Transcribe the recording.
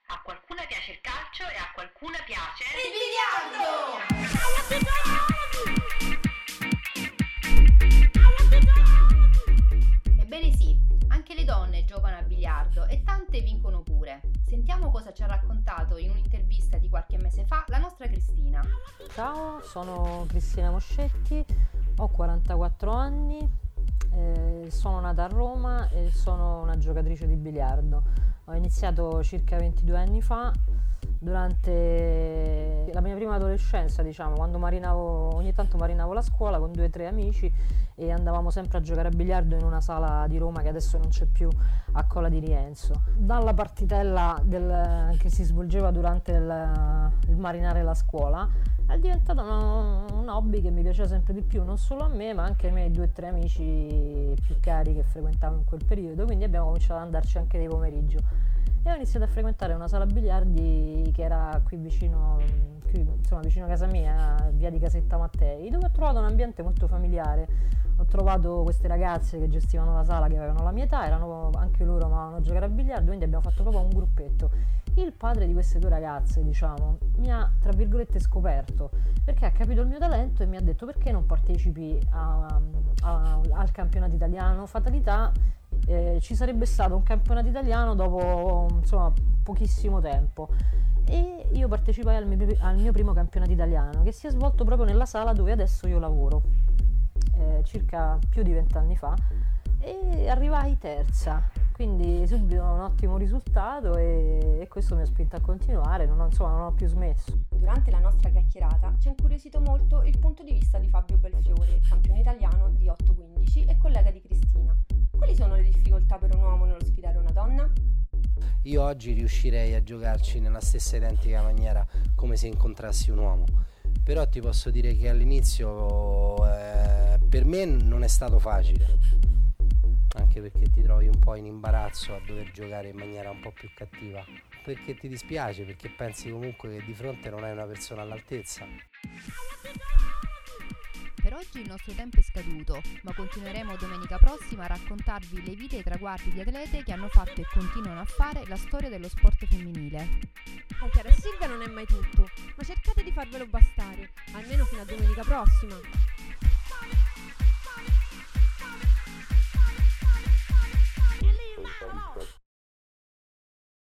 A qualcuna piace il calcio e a qualcuna piace il biliardo! Ebbene sì, anche le donne giocano a biliardo e tante vincono pure. Sentiamo cosa ci ha raccontato in un'intervista di qualche mese fa la nostra Cristina. Ciao, sono Cristina Moscetti, ho 44 anni, sono nata a Roma e sono una giocatrice di biliardo. Ho iniziato circa 22 anni fa, durante la mia prima adolescenza, diciamo, quando ogni tanto marinavo la scuola con 2 o 3 amici e andavamo sempre a giocare a biliardo in una sala di Roma che adesso non c'è più, a Colla di Rienzo. Dalla partitella che si svolgeva durante il marinare la scuola è diventato un hobby che mi piaceva sempre di più, non solo a me ma anche ai miei 2 o 3 amici più cari che frequentavo in quel periodo, quindi abbiamo cominciato ad andarci anche di pomeriggio e ho iniziato a frequentare una sala biliardi che era qui vicino a casa mia, via di Casetta Mattei, dove ho trovato un ambiente molto familiare. Ho trovato queste ragazze che gestivano la sala che avevano la mia età, anche loro amavano giocare a biliardo, quindi abbiamo fatto proprio un gruppetto. Il padre di queste 2 ragazze, diciamo, mi ha, tra virgolette, scoperto, perché ha capito il mio talento e mi ha detto: perché non partecipi al campionato italiano? Fatalità, ci sarebbe stato un campionato italiano dopo, insomma, pochissimo tempo. E io partecipai al mio primo campionato italiano, che si è svolto proprio nella sala dove adesso io lavoro, circa più di 20 anni fa, e arrivai terza, quindi subito un ottimo risultato e questo mi ha spinto a continuare, non ho più smesso. Durante la nostra chiacchierata ci ha incuriosito molto il punto di vista di Fabio Belfiore, campione italiano di 8-15 e collega di Cristina. Quali sono le difficoltà per un uomo nello sfidare una donna? Io oggi riuscirei a giocarci nella stessa identica maniera come se incontrassi un uomo, però ti posso dire che all'inizio per me non è stato facile, anche perché ti trovi un po' in imbarazzo a dover giocare in maniera un po' più cattiva, perché ti dispiace, perché pensi comunque che di fronte non hai una persona all'altezza. Per oggi il nostro tempo è scaduto, ma continueremo domenica prossima a raccontarvi le vite e i traguardi di atlete che hanno fatto e continuano a fare la storia dello sport femminile. Con Chiara e Silvia non è mai tutto, ma cercate di farvelo bastare, almeno fino a domenica prossima.